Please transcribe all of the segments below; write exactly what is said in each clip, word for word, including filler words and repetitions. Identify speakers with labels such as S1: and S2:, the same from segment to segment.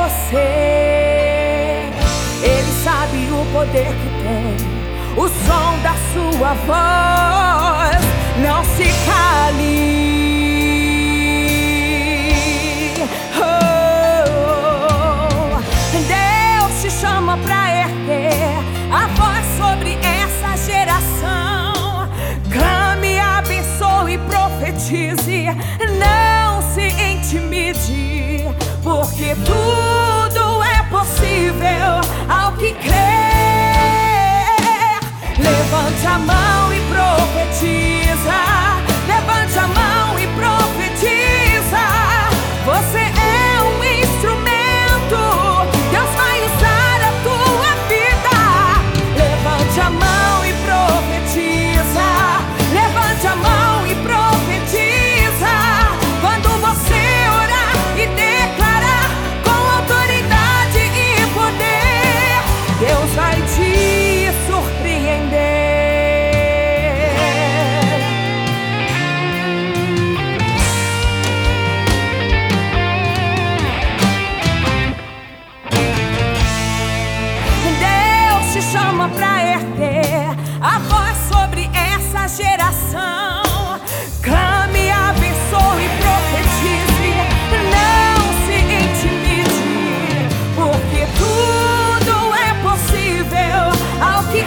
S1: você. Ele sabe o poder que tem, o som da sua voz. Não se cale. Oh, Deus te chama pra erguer a voz sobre essa geração. Clame, abençoe e profetize. Não se intimide, porque tudo é possível ao que crer. Levante a mão e profetiza. Levante a mão e profetiza. Você é um instrumento, Deus vai usar a tua vida. Levante a mão e profetiza. Levante a mão e profetiza. Quando você orar e declarar com autoridade e poder, Deus vai te surpreender. Deus te chama pra erguer a voz sobre essa geração. Clame, abençoe e profetize. Não se intimide, porque tudo é possível ao que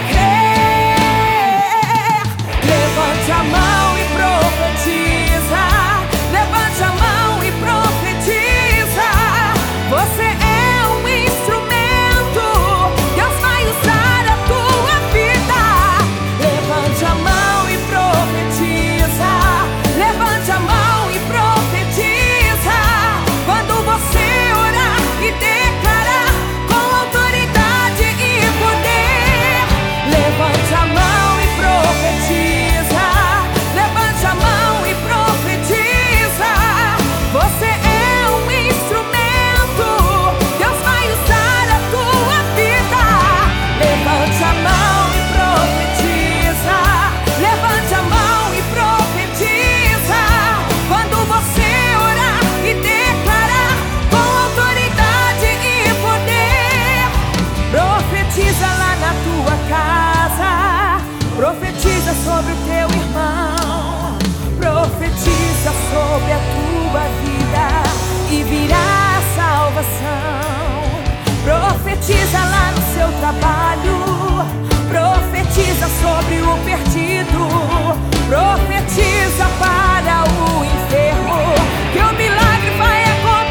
S1: crer. Levante a mão e profetiza. Levante a mão e profetiza. Você é um instrumento, Deus vai usar a tua vida. Levante a mão e profetiza. Levante a mão e profetiza. Quando você orar e declarar com autoridade e poder, levante a mão e profetiza. Levante a mão e profetiza. Você é um instrumento, Deus vai usar a tua vida. Levante a mão e profetiza. Levante a mão e profetiza. Quando você orar e declarar com autoridade e poder, profetiza lá na tua casa. Profetiza sobre o teu irmão. Profetiza sobre a tua vida e virá a salvação. Profetiza lá no seu trabalho. Profetiza sobre o perdido. Profetiza para o enfermo que o milagre vai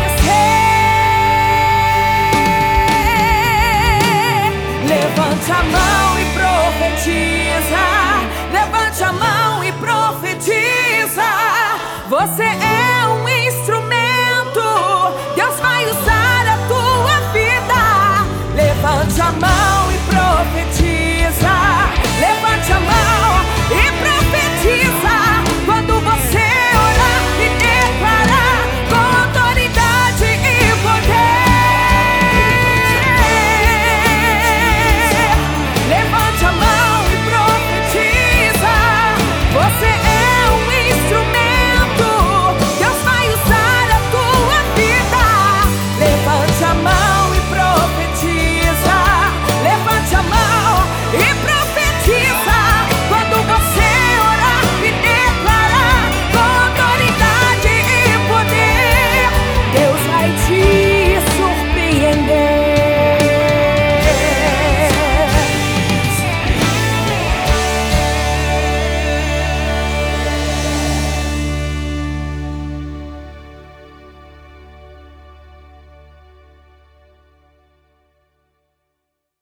S1: acontecer. Levante a mão e profetiza. Levante a mão e profetiza. Você é um instrumento, Deus vai usar a tua vida. Levante a mão